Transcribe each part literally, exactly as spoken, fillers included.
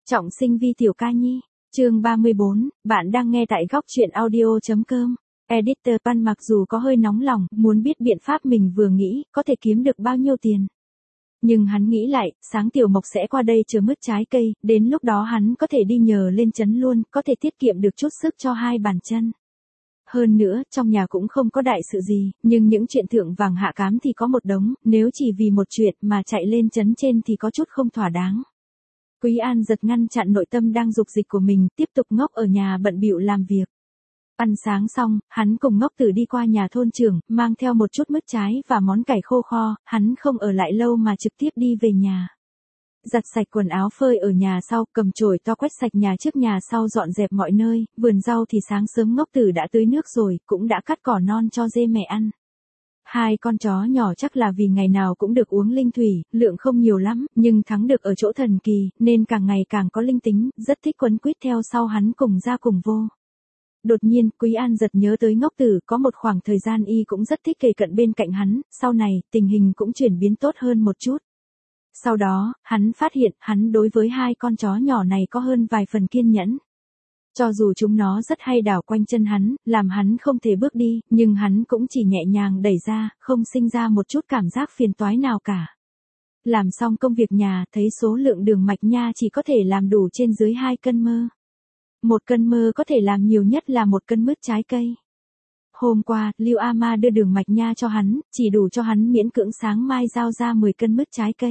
Trọng sinh vi tiểu ca nhi, chương ba mươi bốn, bạn đang nghe tại góc truyện audio.com. Editor Pan mặc dù có hơi nóng lòng, muốn biết biện pháp mình vừa nghĩ, có thể kiếm được bao nhiêu tiền. Nhưng hắn nghĩ lại, sáng Tiểu Mộc sẽ qua đây chờ mứt trái cây, đến lúc đó hắn có thể đi nhờ lên trấn luôn, có thể tiết kiệm được chút sức cho hai bàn chân. Hơn nữa, trong nhà cũng không có đại sự gì, nhưng những chuyện thượng vàng hạ cám thì có một đống, nếu chỉ vì một chuyện mà chạy lên trấn trên thì có chút không thỏa đáng. Quý An giật ngăn chặn nội tâm đang dục dịch của mình, tiếp tục ngốc ở nhà bận bịu làm việc. Ăn sáng xong, hắn cùng Ngốc Tử đi qua nhà thôn trưởng, mang theo một chút mứt trái và món cải khô kho, hắn không ở lại lâu mà trực tiếp đi về nhà. Giặt sạch quần áo phơi ở nhà sau, cầm chổi to quét sạch nhà trước nhà sau dọn dẹp mọi nơi, vườn rau thì sáng sớm Ngốc Tử đã tưới nước rồi, cũng đã cắt cỏ non cho dê mẹ ăn. Hai con chó nhỏ chắc là vì ngày nào cũng được uống linh thủy, lượng không nhiều lắm, nhưng thắng được ở chỗ thần kỳ, nên càng ngày càng có linh tính, rất thích quấn quýt theo sau hắn cùng ra cùng vô. Đột nhiên, Quý An giật nhớ tới Ngốc Tử, có một khoảng thời gian y cũng rất thích kề cận bên cạnh hắn, sau này, tình hình cũng chuyển biến tốt hơn một chút. Sau đó, hắn phát hiện, hắn đối với hai con chó nhỏ này có hơn vài phần kiên nhẫn. Cho dù chúng nó rất hay đảo quanh chân hắn, làm hắn không thể bước đi, nhưng hắn cũng chỉ nhẹ nhàng đẩy ra, không sinh ra một chút cảm giác phiền toái nào cả. Làm xong công việc nhà, thấy số lượng đường mạch nha chỉ có thể làm đủ trên dưới hai cân mơ. Một cân mơ có thể làm nhiều nhất là một cân mứt trái cây. Hôm qua, Lưu A Ma đưa đường mạch nha cho hắn, chỉ đủ cho hắn miễn cưỡng sáng mai giao ra mười cân mứt trái cây.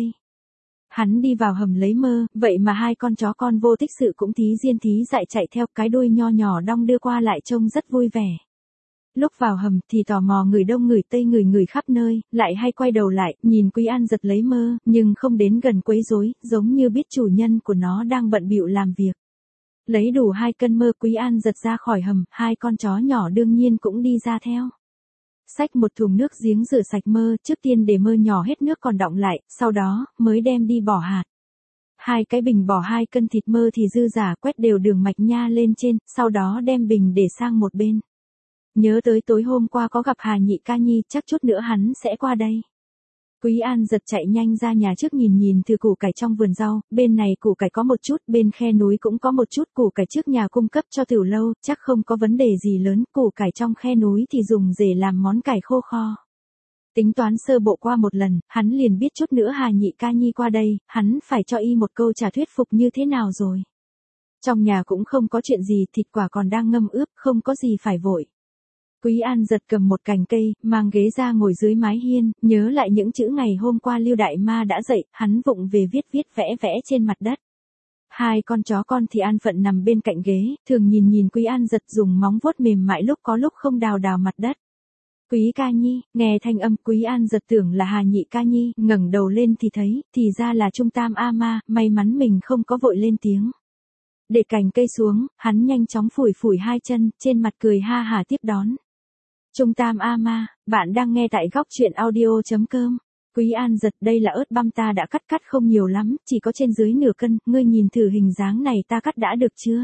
Hắn đi vào hầm lấy mơ, vậy mà hai con chó con vô tích sự cũng thí diên thí dại chạy theo, cái đuôi nho nhỏ đong đưa qua lại trông rất vui vẻ. Lúc vào hầm thì tò mò người đông người tây người người khắp nơi, lại hay quay đầu lại, nhìn Quý An giật lấy mơ, nhưng không đến gần quấy rối, giống như biết chủ nhân của nó đang bận bịu làm việc. Lấy đủ hai cân mơ, Quý An giật ra khỏi hầm, hai con chó nhỏ đương nhiên cũng đi ra theo. Xách một thùng nước giếng rửa sạch mơ, trước tiên để mơ nhỏ hết nước còn đọng lại, sau đó, mới đem đi bỏ hạt. Hai cái bình bỏ hai cân thịt mơ thì dư giả, quét đều đường mạch nha lên trên, sau đó đem bình để sang một bên. Nhớ tới tối hôm qua có gặp Hà Nhị Ca Nhi, chắc chút nữa hắn sẽ qua đây. Quý An giật chạy nhanh ra nhà trước nhìn nhìn thử củ cải trong vườn rau, bên này củ cải có một chút, bên khe núi cũng có một chút, củ cải trước nhà cung cấp cho Tiểu Lâu, chắc không có vấn đề gì lớn, củ cải trong khe núi thì dùng để làm món cải khô kho. Tính toán sơ bộ qua một lần, hắn liền biết chút nữa Hà Nhị Ca Nhi qua đây, hắn phải cho y một câu trả thuyết phục như thế nào rồi. Trong nhà cũng không có chuyện gì, thịt quả còn đang ngâm ướp, không có gì phải vội. Quý An giật cầm một cành cây, mang ghế ra ngồi dưới mái hiên, nhớ lại những chữ ngày hôm qua Lưu Đại Ma đã dạy, hắn vụng về viết viết vẽ vẽ trên mặt đất. Hai con chó con thì an phận nằm bên cạnh ghế, thường nhìn nhìn Quý An giật dùng móng vuốt mềm mại lúc có lúc không đào đào mặt đất. Quý Ca Nhi, nghe thanh âm Quý An giật tưởng là Hà Nhị Ca Nhi, ngẩng đầu lên thì thấy, thì ra là Trung Tam A Ma, may mắn mình không có vội lên tiếng. Để cành cây xuống, hắn nhanh chóng phủi phủi hai chân, trên mặt cười ha hả tiếp đón. Trung Tam A Ma, bạn đang nghe tại góc truyện audio.com. Quý An giật, đây là ớt băm ta đã cắt cắt không nhiều lắm, chỉ có trên dưới nửa cân, ngươi nhìn thử hình dáng này ta cắt đã được chưa?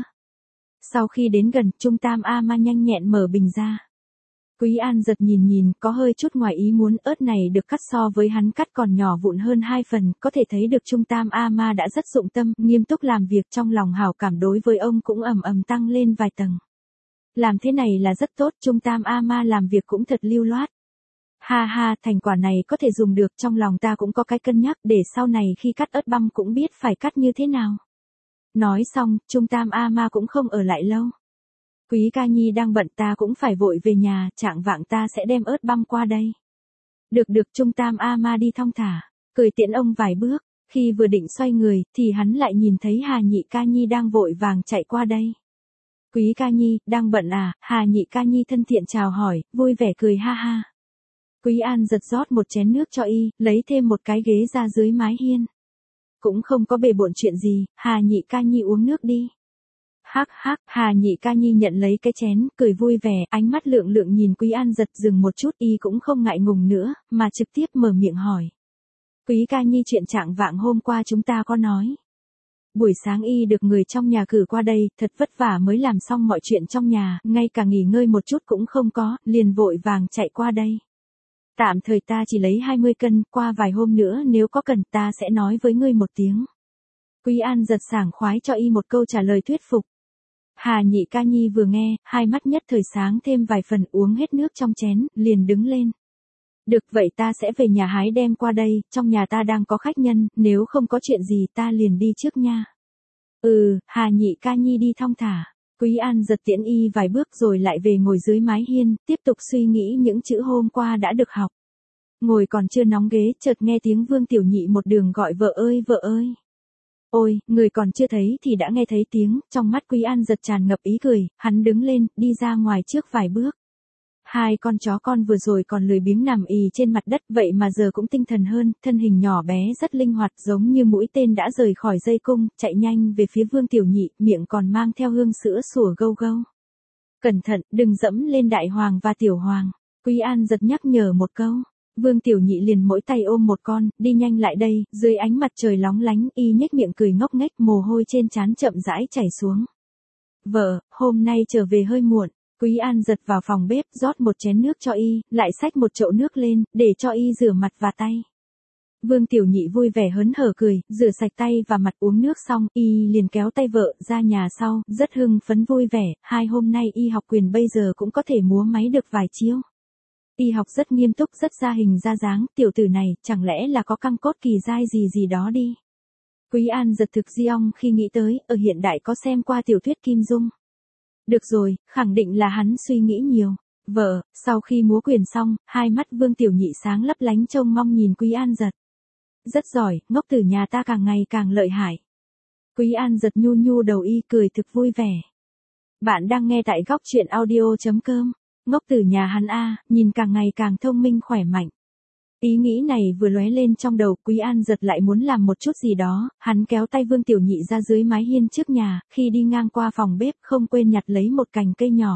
Sau khi đến gần, Trung Tam A Ma nhanh nhẹn mở bình ra. Quý An giật nhìn nhìn, có hơi chút ngoài ý muốn, ớt này được cắt so với hắn cắt còn nhỏ vụn hơn hai phần, có thể thấy được Trung Tam A Ma đã rất dụng tâm, nghiêm túc làm việc, trong lòng hảo cảm đối với ông cũng ầm ầm tăng lên vài tầng. Làm thế này là rất tốt, Trung Tam A Ma làm việc cũng thật lưu loát. Ha ha, thành quả này có thể dùng được, trong lòng ta cũng có cái cân nhắc, để sau này khi cắt ớt băm cũng biết phải cắt như thế nào. Nói xong, Trung Tam A Ma cũng không ở lại lâu. Quý Ca Nhi đang bận, ta cũng phải vội về nhà, trạng vạng ta sẽ đem ớt băm qua đây. Được được, Trung Tam A Ma đi thong thả, cười tiễn ông vài bước, khi vừa định xoay người, thì hắn lại nhìn thấy Hà Nhị Ca Nhi đang vội vàng chạy qua đây. Quý Ca Nhi, đang bận à? Hà Nhị Ca Nhi thân thiện chào hỏi, vui vẻ cười ha ha. Quý An giật rót một chén nước cho y, lấy thêm một cái ghế ra dưới mái hiên. Cũng không có bề bộn chuyện gì, Hà Nhị Ca Nhi uống nước đi. Hắc hắc, Hà Nhị Ca Nhi nhận lấy cái chén, cười vui vẻ, ánh mắt lượng lượng nhìn Quý An giật, dừng một chút, y cũng không ngại ngùng nữa, mà trực tiếp mở miệng hỏi. Quý Ca Nhi, chuyện trạng vạng hôm qua chúng ta có nói. Buổi sáng y được người trong nhà cử qua đây, thật vất vả mới làm xong mọi chuyện trong nhà, ngay cả nghỉ ngơi một chút cũng không có, liền vội vàng chạy qua đây. Tạm thời ta chỉ lấy hai mươi cân, qua vài hôm nữa nếu có cần ta sẽ nói với ngươi một tiếng. Quý An giật sảng khoái cho y một câu trả lời thuyết phục. Hà Nhị Ca Nhi vừa nghe, hai mắt nhất thời sáng thêm vài phần, uống hết nước trong chén, liền đứng lên. Được, vậy ta sẽ về nhà hái đem qua đây, trong nhà ta đang có khách nhân, nếu không có chuyện gì ta liền đi trước nha. Ừ, Hà Nhị Ca Nhi đi thong thả. Quý An giật tiễn y vài bước rồi lại về ngồi dưới mái hiên, tiếp tục suy nghĩ những chữ hôm qua đã được học. Ngồi còn chưa nóng ghế, chợt nghe tiếng Vương Tiểu Nhị một đường gọi vợ ơi vợ ơi. Ôi, người còn chưa thấy thì đã nghe thấy tiếng, trong mắt Quý An giật tràn ngập ý cười, hắn đứng lên, đi ra ngoài trước vài bước. Hai con chó con vừa rồi còn lười biếng nằm ì trên mặt đất, vậy mà giờ cũng tinh thần hơn, thân hình nhỏ bé rất linh hoạt, giống như mũi tên đã rời khỏi dây cung, chạy nhanh về phía Vương Tiểu Nhị, miệng còn mang theo hương sữa sủa gâu gâu. Cẩn thận, đừng dẫm lên Đại Hoàng và Tiểu Hoàng. Quý An giật nhắc nhở một câu. Vương Tiểu Nhị liền mỗi tay ôm một con, đi nhanh lại đây, dưới ánh mặt trời lóng lánh, y nhếch miệng cười ngốc nghếch, mồ hôi trên trán chậm rãi chảy xuống. Vợ, hôm nay trở về hơi muộn. Quý An giật vào phòng bếp, rót một chén nước cho y, lại xách một chậu nước lên, để cho y rửa mặt và tay. Vương Tiểu Nhị vui vẻ hớn hở cười, rửa sạch tay và mặt uống nước xong, y liền kéo tay vợ ra nhà sau, rất hưng phấn vui vẻ, hai hôm nay y học quyền bây giờ cũng có thể múa máy được vài chiêu. Y học rất nghiêm túc, rất ra hình ra dáng, tiểu tử này, chẳng lẽ là có căng cốt kỳ giai gì gì đó đi. Quý An giật thực di ong khi nghĩ tới, ở hiện đại có xem qua tiểu thuyết Kim Dung. Được rồi, khẳng định là hắn suy nghĩ nhiều. Vợ, sau khi múa quyền xong, hai mắt Vương Tiểu Nhị sáng lấp lánh trông mong nhìn Quý An giật. Rất giỏi, ngốc tử nhà ta càng ngày càng lợi hại. Quý An giật nhu nhu đầu y cười thực vui vẻ. Bạn đang nghe tại góc truyện audio chấm com. Ngốc tử nhà hắn a, nhìn càng ngày càng thông minh khỏe mạnh. Ý nghĩ này vừa lóe lên trong đầu, Quý An giật lại muốn làm một chút gì đó, hắn kéo tay Vương Tiểu Nhị ra dưới mái hiên trước nhà, khi đi ngang qua phòng bếp không quên nhặt lấy một cành cây nhỏ.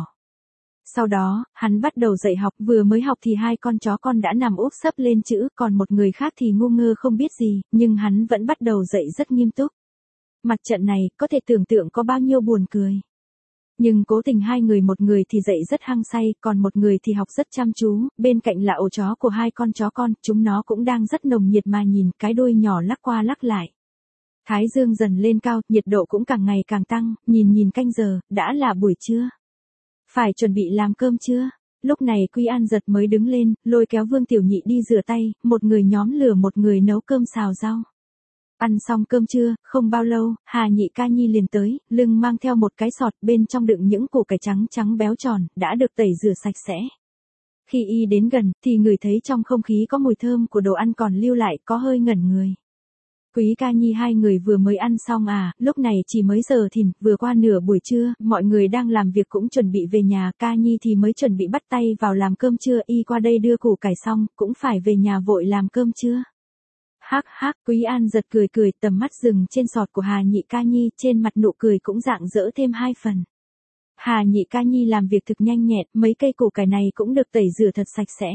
Sau đó, hắn bắt đầu dạy học, vừa mới học thì hai con chó con đã nằm úp sấp lên chữ, còn một người khác thì ngu ngơ không biết gì, nhưng hắn vẫn bắt đầu dạy rất nghiêm túc. Mặt trận này, có thể tưởng tượng có bao nhiêu buồn cười. Nhưng cố tình hai người, một người thì dạy rất hăng say, còn một người thì học rất chăm chú, bên cạnh là ổ chó của hai con chó con, chúng nó cũng đang rất nồng nhiệt mà nhìn, cái đuôi nhỏ lắc qua lắc lại. Thái dương dần lên cao, nhiệt độ cũng càng ngày càng tăng, nhìn nhìn canh giờ, đã là buổi trưa. Phải chuẩn bị làm cơm chưa? Lúc này Quý An giật mới đứng lên, lôi kéo Vương Tiểu Nhị đi rửa tay, một người nhóm lửa một người nấu cơm xào rau. Ăn xong cơm trưa, không bao lâu, Hà Nhị Ca Nhi liền tới, lưng mang theo một cái sọt, bên trong đựng những củ cải trắng trắng béo tròn, đã được tẩy rửa sạch sẽ. Khi y đến gần, thì người thấy trong không khí có mùi thơm của đồ ăn còn lưu lại, có hơi ngẩn người. Quý Ca Nhi hai người vừa mới ăn xong à, lúc này chỉ mới giờ thìn, vừa qua nửa buổi trưa, mọi người đang làm việc cũng chuẩn bị về nhà, Ca Nhi thì mới chuẩn bị bắt tay vào làm cơm trưa, y qua đây đưa củ cải xong, cũng phải về nhà vội làm cơm trưa. Hắc hắc, Quý An giật cười cười, tầm mắt dừng trên sọt của Hà Nhị Ca Nhi, trên mặt nụ cười cũng rạng rỡ thêm hai phần. Hà Nhị Ca Nhi làm việc thực nhanh nhẹn, mấy cây củ cải này cũng được tẩy rửa thật sạch sẽ.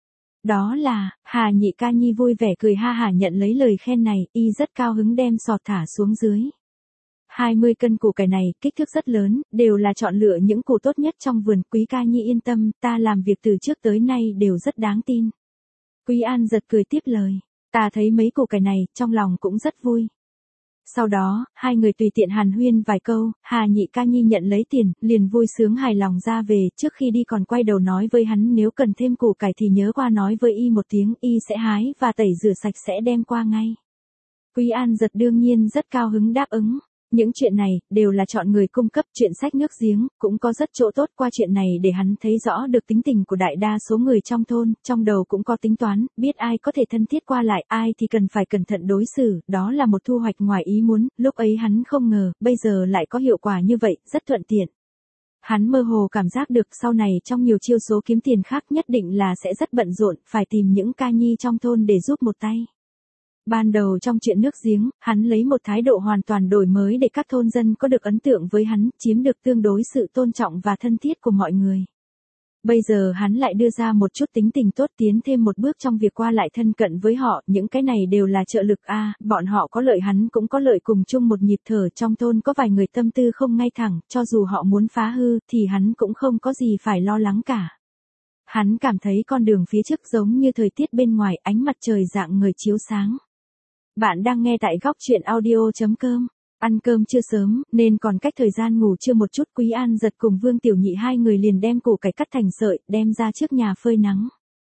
Đó là, Hà Nhị Ca Nhi vui vẻ cười ha hả nhận lấy lời khen này, y rất cao hứng đem sọt thả xuống dưới. hai mươi cân củ cải này, kích thước rất lớn, đều là chọn lựa những củ tốt nhất trong vườn, Quý Ca Nhi yên tâm, ta làm việc từ trước tới nay đều rất đáng tin. Quý An giật cười tiếp lời. Ta thấy mấy củ cải này, trong lòng cũng rất vui. Sau đó, hai người tùy tiện hàn huyên vài câu, Hà Nhị Ca Nhi nhận lấy tiền, liền vui sướng hài lòng ra về, trước khi đi còn quay đầu nói với hắn nếu cần thêm củ cải thì nhớ qua nói với y một tiếng, y sẽ hái và tẩy rửa sạch sẽ đem qua ngay. Quý An giật đương nhiên rất cao hứng đáp ứng. Những chuyện này, đều là chọn người cung cấp, chuyện sách nước giếng, cũng có rất chỗ tốt qua chuyện này để hắn thấy rõ được tính tình của đại đa số người trong thôn, trong đầu cũng có tính toán, biết ai có thể thân thiết qua lại, ai thì cần phải cẩn thận đối xử, đó là một thu hoạch ngoài ý muốn, lúc ấy hắn không ngờ, bây giờ lại có hiệu quả như vậy, rất thuận tiện. Hắn mơ hồ cảm giác được sau này trong nhiều chiêu số kiếm tiền khác nhất định là sẽ rất bận rộn, phải tìm những ca nhi trong thôn để giúp một tay. Ban đầu trong chuyện nước giếng, hắn lấy một thái độ hoàn toàn đổi mới để các thôn dân có được ấn tượng với hắn, chiếm được tương đối sự tôn trọng và thân thiết của mọi người. Bây giờ hắn lại đưa ra một chút tính tình tốt, tiến thêm một bước trong việc qua lại thân cận với họ, những cái này đều là trợ lực a, à, bọn họ có lợi hắn cũng có lợi, cùng chung một nhịp thở. Trong thôn có vài người tâm tư không ngay thẳng, cho dù họ muốn phá hư, thì hắn cũng không có gì phải lo lắng cả. Hắn cảm thấy con đường phía trước giống như thời tiết bên ngoài, ánh mặt trời dạng người chiếu sáng. Bạn đang nghe tại góc chuyện audio chấm com. Ăn cơm chưa sớm, nên còn cách thời gian ngủ trưa một chút, Quý An Giật cùng Vương Tiểu Nhị hai người liền đem củ cải cắt thành sợi, đem ra trước nhà phơi nắng.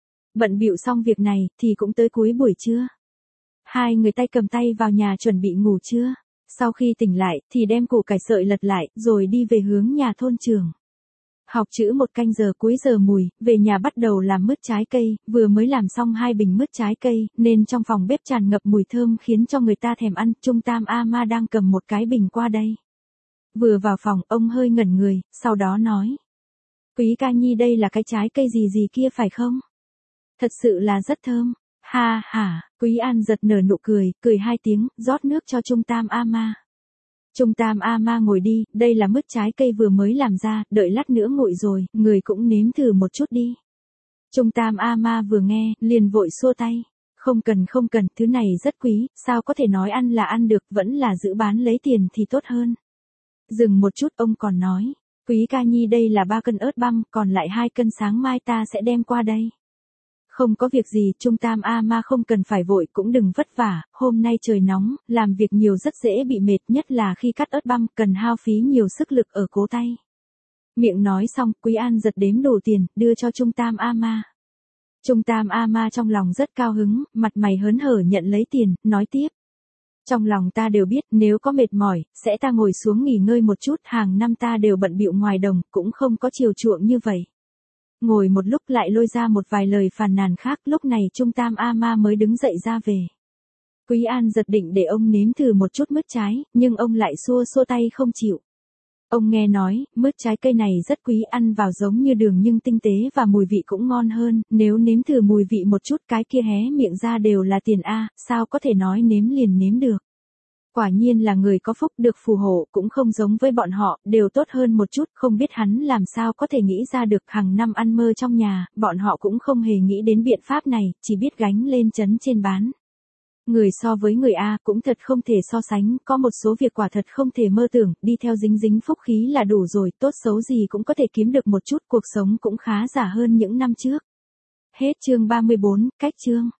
Bận bịu xong việc này, thì cũng tới cuối buổi trưa. Hai người tay cầm tay vào nhà chuẩn bị ngủ trưa. Sau khi tỉnh lại, thì đem củ cải sợi lật lại, rồi đi về hướng nhà thôn trường. Học chữ một canh giờ cuối giờ mùi, về nhà bắt đầu làm mứt trái cây, vừa mới làm xong hai bình mứt trái cây, nên trong phòng bếp tràn ngập mùi thơm khiến cho người ta thèm ăn. Trung Tam A Ma đang cầm một cái bình qua đây. Vừa vào phòng, ông hơi ngẩn người, sau đó nói. Quý ca nhi, đây là cái trái cây gì gì kia phải không? Thật sự là rất thơm. Ha ha, Quý An Giật nở nụ cười, cười hai tiếng, rót nước cho Trung Tam A Ma. Trung Tam A Ma ngồi đi, đây là mứt trái cây vừa mới làm ra, đợi lát nữa nguội rồi, người cũng nếm thử một chút đi. Trung Tam A Ma vừa nghe, liền vội xua tay. Không cần không cần, thứ này rất quý, sao có thể nói ăn là ăn được, vẫn là giữ bán lấy tiền thì tốt hơn. Dừng một chút, ông còn nói. Quý ca nhi, đây là ba cân ớt băm, còn lại hai cân sáng mai ta sẽ đem qua đây. Không có việc gì, Trung Tam A Ma không cần phải vội, cũng đừng vất vả, hôm nay trời nóng, làm việc nhiều rất dễ bị mệt, nhất là khi cắt ớt băm, cần hao phí nhiều sức lực ở cố tay. Miệng nói xong, Quý An Giật đếm đủ tiền, đưa cho Trung Tam A Ma. Trung Tam A Ma trong lòng rất cao hứng, mặt mày hớn hở nhận lấy tiền, nói tiếp. Trong lòng ta đều biết, nếu có mệt mỏi, sẽ ta ngồi xuống nghỉ ngơi một chút, hàng năm ta đều bận bịu ngoài đồng, cũng không có chiều chuộng như vậy. Ngồi một lúc lại lôi ra một vài lời phàn nàn khác, lúc này Trung Tam A Ma mới đứng dậy ra về. Quý An Giật định để ông nếm thử một chút mứt trái, nhưng ông lại xua xua tay không chịu. Ông nghe nói, mứt trái cây này rất quý, ăn vào giống như đường nhưng tinh tế và mùi vị cũng ngon hơn, nếu nếm thử mùi vị một chút cái kia hé miệng ra đều là tiền a, sao có thể nói nếm liền nếm được. Quả nhiên là người có phúc được phù hộ, cũng không giống với bọn họ, đều tốt hơn một chút, không biết hắn làm sao có thể nghĩ ra được, hàng năm ăn mơ trong nhà, bọn họ cũng không hề nghĩ đến biện pháp này, chỉ biết gánh lên trấn trên bán. Người so với người A cũng thật không thể so sánh, có một số việc quả thật không thể mơ tưởng, đi theo dính dính phúc khí là đủ rồi, tốt xấu gì cũng có thể kiếm được một chút, cuộc sống cũng khá giả hơn những năm trước. Hết chương ba mươi bốn, cách chương.